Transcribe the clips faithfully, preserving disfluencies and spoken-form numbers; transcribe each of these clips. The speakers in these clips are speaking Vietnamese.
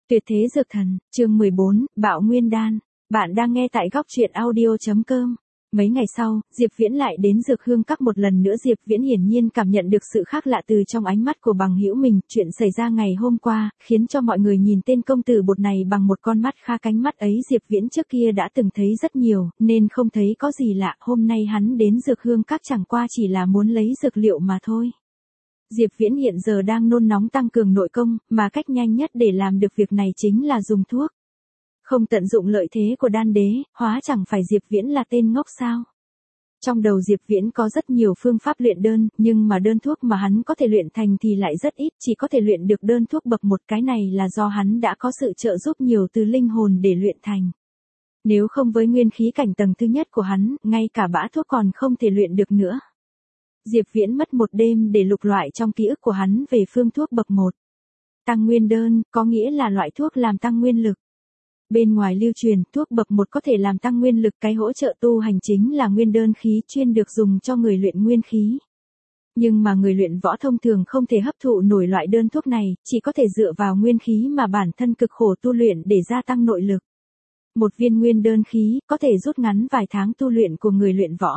Tuyệt thế dược thần, chương mười bốn, Bạo Nguyên Đan. Bạn đang nghe tại góc truyện audio chấm com. Mấy ngày sau, Diệp Viễn lại đến Dược Hương Các một lần nữa. Diệp Viễn hiển nhiên cảm nhận được sự khác lạ từ trong ánh mắt của bằng hữu mình. Chuyện xảy ra ngày hôm qua, khiến cho mọi người nhìn tên công tử bột này bằng một con mắt kha cánh mắt ấy Diệp Viễn trước kia đã từng thấy rất nhiều, nên không thấy có gì lạ. Hôm nay hắn đến Dược Hương Các chẳng qua chỉ là muốn lấy dược liệu mà thôi. Diệp Viễn hiện giờ đang nôn nóng tăng cường nội công, mà cách nhanh nhất để làm được việc này chính là dùng thuốc. Không tận dụng lợi thế của đan đế, hóa chẳng phải Diệp Viễn là tên ngốc sao? Trong đầu Diệp Viễn có rất nhiều phương pháp luyện đơn, nhưng mà đơn thuốc mà hắn có thể luyện thành thì lại rất ít, chỉ có thể luyện được đơn thuốc bậc một. Cái này là do hắn đã có sự trợ giúp nhiều từ linh hồn để luyện thành. Nếu không với nguyên khí cảnh tầng thứ nhất của hắn, ngay cả bã thuốc còn không thể luyện được nữa. Diệp Viễn mất một đêm để lục loại trong ký ức của hắn về phương thuốc bậc một. Tăng nguyên đơn, có nghĩa là loại thuốc làm tăng nguyên lực. Bên ngoài lưu truyền, thuốc bậc một có thể làm tăng nguyên lực, cái hỗ trợ tu hành chính là nguyên đơn khí chuyên được dùng cho người luyện nguyên khí. Nhưng mà người luyện võ thông thường không thể hấp thụ nổi loại đơn thuốc này, chỉ có thể dựa vào nguyên khí mà bản thân cực khổ tu luyện để gia tăng nội lực. Một viên nguyên đơn khí có thể rút ngắn vài tháng tu luyện của người luyện võ.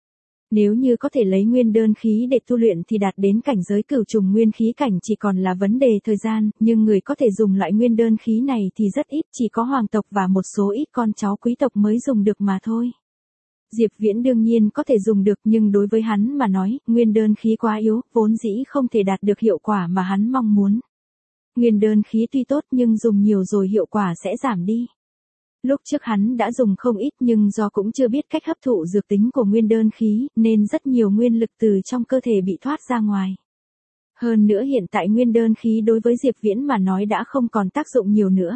Nếu như có thể lấy nguyên đơn khí để tu luyện thì đạt đến cảnh giới cửu trùng nguyên khí cảnh chỉ còn là vấn đề thời gian, nhưng người có thể dùng loại nguyên đơn khí này thì rất ít, chỉ có hoàng tộc và một số ít con cháu quý tộc mới dùng được mà thôi. Diệp Viễn đương nhiên có thể dùng được, nhưng đối với hắn mà nói, nguyên đơn khí quá yếu, vốn dĩ không thể đạt được hiệu quả mà hắn mong muốn. Nguyên đơn khí tuy tốt nhưng dùng nhiều rồi hiệu quả sẽ giảm đi. Lúc trước hắn đã dùng không ít, nhưng do cũng chưa biết cách hấp thụ dược tính của nguyên đơn khí, nên rất nhiều nguyên lực từ trong cơ thể bị thoát ra ngoài. Hơn nữa hiện tại nguyên đơn khí đối với Diệp Viễn mà nói đã không còn tác dụng nhiều nữa.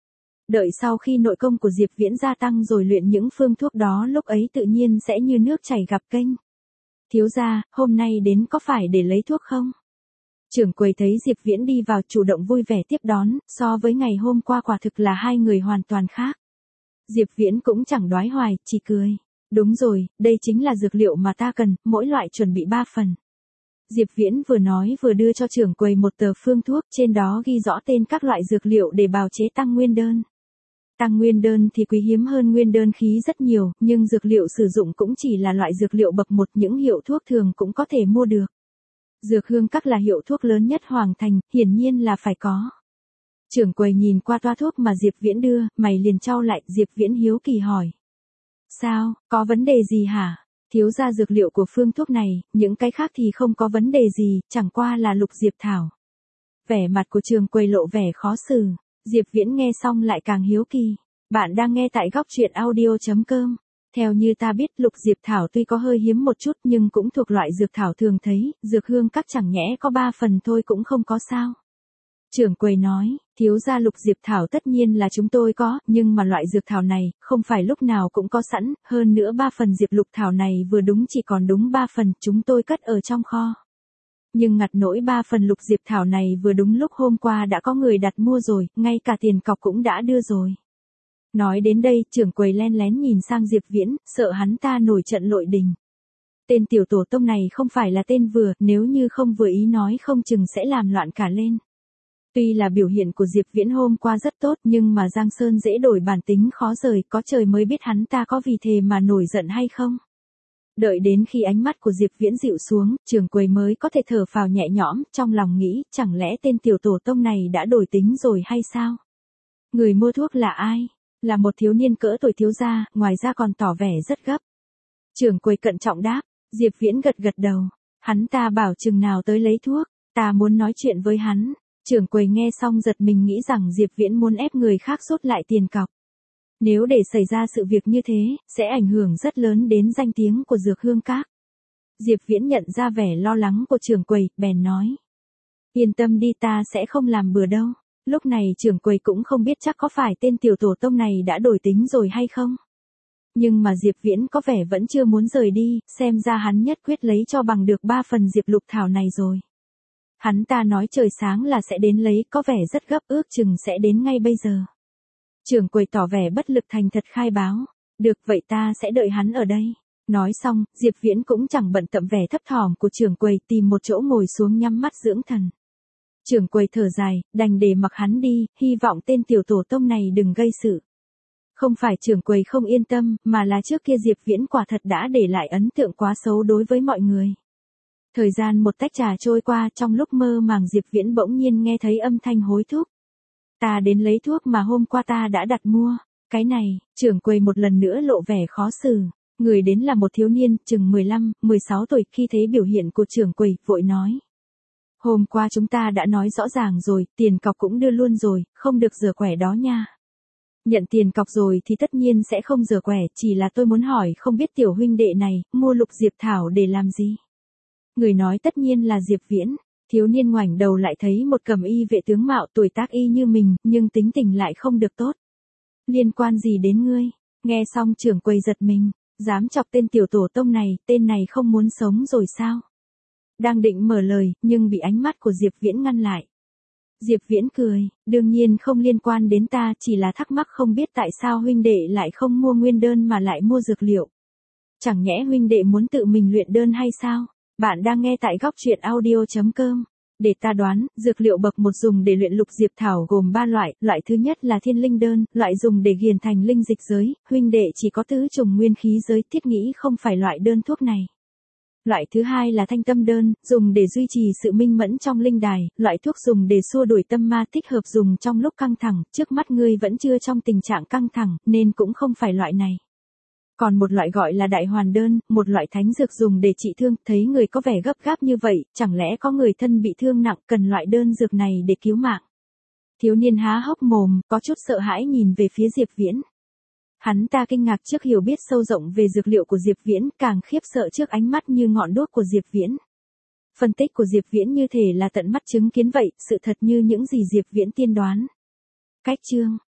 Đợi sau khi nội công của Diệp Viễn gia tăng rồi luyện những phương thuốc đó, lúc ấy tự nhiên sẽ như nước chảy gặp kênh. Thiếu gia, hôm nay đến có phải để lấy thuốc không? Trưởng quầy thấy Diệp Viễn đi vào chủ động vui vẻ tiếp đón, so với ngày hôm qua quả thực là hai người hoàn toàn khác. Diệp Viễn cũng chẳng đoái hoài, chỉ cười. Đúng rồi, đây chính là dược liệu mà ta cần, mỗi loại chuẩn bị ba phần. Diệp Viễn vừa nói vừa đưa cho trưởng quầy một tờ phương thuốc, trên đó ghi rõ tên các loại dược liệu để bào chế tăng nguyên đơn. Tăng nguyên đơn thì quý hiếm hơn nguyên đơn khí rất nhiều, nhưng dược liệu sử dụng cũng chỉ là loại dược liệu bậc một, những hiệu thuốc thường cũng có thể mua được. Dược Hương Các là hiệu thuốc lớn nhất Hoàng Thành, hiển nhiên là phải có. Trưởng quầy nhìn qua toa thuốc mà Diệp Viễn đưa, mày liền chau lại. Diệp Viễn hiếu kỳ hỏi. Sao, có vấn đề gì hả? Thiếu gia, dược liệu của phương thuốc này, những cái khác thì không có vấn đề gì, chẳng qua là lục diệp thảo. Vẻ mặt của trưởng quầy lộ vẻ khó xử. Diệp Viễn nghe xong lại càng hiếu kỳ. Bạn đang nghe tại góc truyện audio chấm com. Theo như ta biết, lục diệp thảo tuy có hơi hiếm một chút nhưng cũng thuộc loại dược thảo thường thấy, Dược Hương Các chẳng nhẽ có ba phần thôi cũng không có sao. Trưởng quầy nói, thiếu gia, lục diệp thảo tất nhiên là chúng tôi có, nhưng mà loại dược thảo này, không phải lúc nào cũng có sẵn, hơn nữa ba phần diệp lục thảo này vừa đúng chỉ còn đúng ba phần, chúng tôi cất ở trong kho. Nhưng ngặt nỗi ba phần lục diệp thảo này vừa đúng lúc hôm qua đã có người đặt mua rồi, ngay cả tiền cọc cũng đã đưa rồi. Nói đến đây, trưởng quầy len lén nhìn sang Diệp Viễn, sợ hắn ta nổi trận lội đình. Tên tiểu tổ tông này không phải là tên vừa, nếu như không vừa ý nói không chừng sẽ làm loạn cả lên. Tuy là biểu hiện của Diệp Viễn hôm qua rất tốt, nhưng mà Giang Sơn dễ đổi bản tính khó rời, có trời mới biết hắn ta có vì thế mà nổi giận hay không. Đợi đến khi ánh mắt của Diệp Viễn dịu xuống, trưởng quầy mới có thể thở phào nhẹ nhõm, trong lòng nghĩ, chẳng lẽ tên tiểu tổ tông này đã đổi tính rồi hay sao? Người mua thuốc là ai? Là một thiếu niên cỡ tuổi thiếu gia, ngoài ra còn tỏ vẻ rất gấp. Trưởng quầy cẩn trọng đáp. Diệp Viễn gật gật đầu. Hắn ta bảo chừng nào tới lấy thuốc, ta muốn nói chuyện với hắn. Trưởng quầy nghe xong giật mình, nghĩ rằng Diệp Viễn muốn ép người khác rút lại tiền cọc. Nếu để xảy ra sự việc như thế, sẽ ảnh hưởng rất lớn đến danh tiếng của Dược Hương Các. Diệp Viễn nhận ra vẻ lo lắng của trưởng quầy, bèn nói. Yên tâm đi, ta sẽ không làm bừa đâu. Lúc này trưởng quầy cũng không biết chắc có phải tên tiểu tổ tông này đã đổi tính rồi hay không. Nhưng mà Diệp Viễn có vẻ vẫn chưa muốn rời đi, xem ra hắn nhất quyết lấy cho bằng được ba phần diệp lục thảo này rồi. Hắn ta nói trời sáng là sẽ đến lấy, có vẻ rất gấp, ước chừng sẽ đến ngay bây giờ. Trưởng quầy tỏ vẻ bất lực thành thật khai báo. Được, vậy ta sẽ đợi hắn ở đây. Nói xong, Diệp Viễn cũng chẳng bận tâm vẻ thấp thỏm của trưởng quầy, tìm một chỗ ngồi xuống nhắm mắt dưỡng thần. Trưởng quầy thở dài, đành để mặc hắn đi, hy vọng tên tiểu tổ tông này đừng gây sự. Không phải trưởng quầy không yên tâm, mà là trước kia Diệp Viễn quả thật đã để lại ấn tượng quá xấu đối với mọi người. Thời gian một tách trà trôi qua, trong lúc mơ màng Diệp Viễn bỗng nhiên nghe thấy âm thanh hối thúc. Ta đến lấy thuốc mà hôm qua ta đã đặt mua. Cái này, trưởng quầy một lần nữa lộ vẻ khó xử. Người đến là một thiếu niên, chừng mười lăm, mười sáu tuổi, khi thấy biểu hiện của trưởng quầy, vội nói. Hôm qua chúng ta đã nói rõ ràng rồi, tiền cọc cũng đưa luôn rồi, không được rửa quẻ đó nha. Nhận tiền cọc rồi thì tất nhiên sẽ không rửa quẻ, chỉ là tôi muốn hỏi không biết tiểu huynh đệ này, mua lục diệp thảo để làm gì? Người nói tất nhiên là Diệp Viễn. Thiếu niên ngoảnh đầu lại thấy một cẩm y vệ tướng mạo tuổi tác y như mình, nhưng tính tình lại không được tốt. Liên quan gì đến ngươi? Nghe xong trưởng quầy giật mình, dám chọc tên tiểu tổ tông này, tên này không muốn sống rồi sao? Đang định mở lời, nhưng bị ánh mắt của Diệp Viễn ngăn lại. Diệp Viễn cười, đương nhiên không liên quan đến ta, chỉ là thắc mắc không biết tại sao huynh đệ lại không mua nguyên đơn mà lại mua dược liệu. Chẳng nhẽ huynh đệ muốn tự mình luyện đơn hay sao? Bạn đang nghe tại góc truyện audio chấm com. Để ta đoán, dược liệu bậc một dùng để luyện lục diệp thảo gồm ba loại, loại thứ nhất là thiên linh đơn, loại dùng để ghiền thành linh dịch giới, huynh đệ chỉ có tứ trùng nguyên khí giới, thiết nghĩ không phải loại đơn thuốc này. Loại thứ hai là thanh tâm đơn, dùng để duy trì sự minh mẫn trong linh đài, loại thuốc dùng để xua đuổi tâm ma, thích hợp dùng trong lúc căng thẳng, trước mắt ngươi vẫn chưa trong tình trạng căng thẳng, nên cũng không phải loại này. Còn một loại gọi là đại hoàn đơn, một loại thánh dược dùng để trị thương, thấy người có vẻ gấp gáp như vậy, chẳng lẽ có người thân bị thương nặng, cần loại đơn dược này để cứu mạng. Thiếu niên há hốc mồm, có chút sợ hãi nhìn về phía Diệp Viễn. Hắn ta kinh ngạc trước hiểu biết sâu rộng về dược liệu của Diệp Viễn, càng khiếp sợ trước ánh mắt như ngọn đuốc của Diệp Viễn. Phân tích của Diệp Viễn như thể là tận mắt chứng kiến vậy, sự thật như những gì Diệp Viễn tiên đoán. Cách chương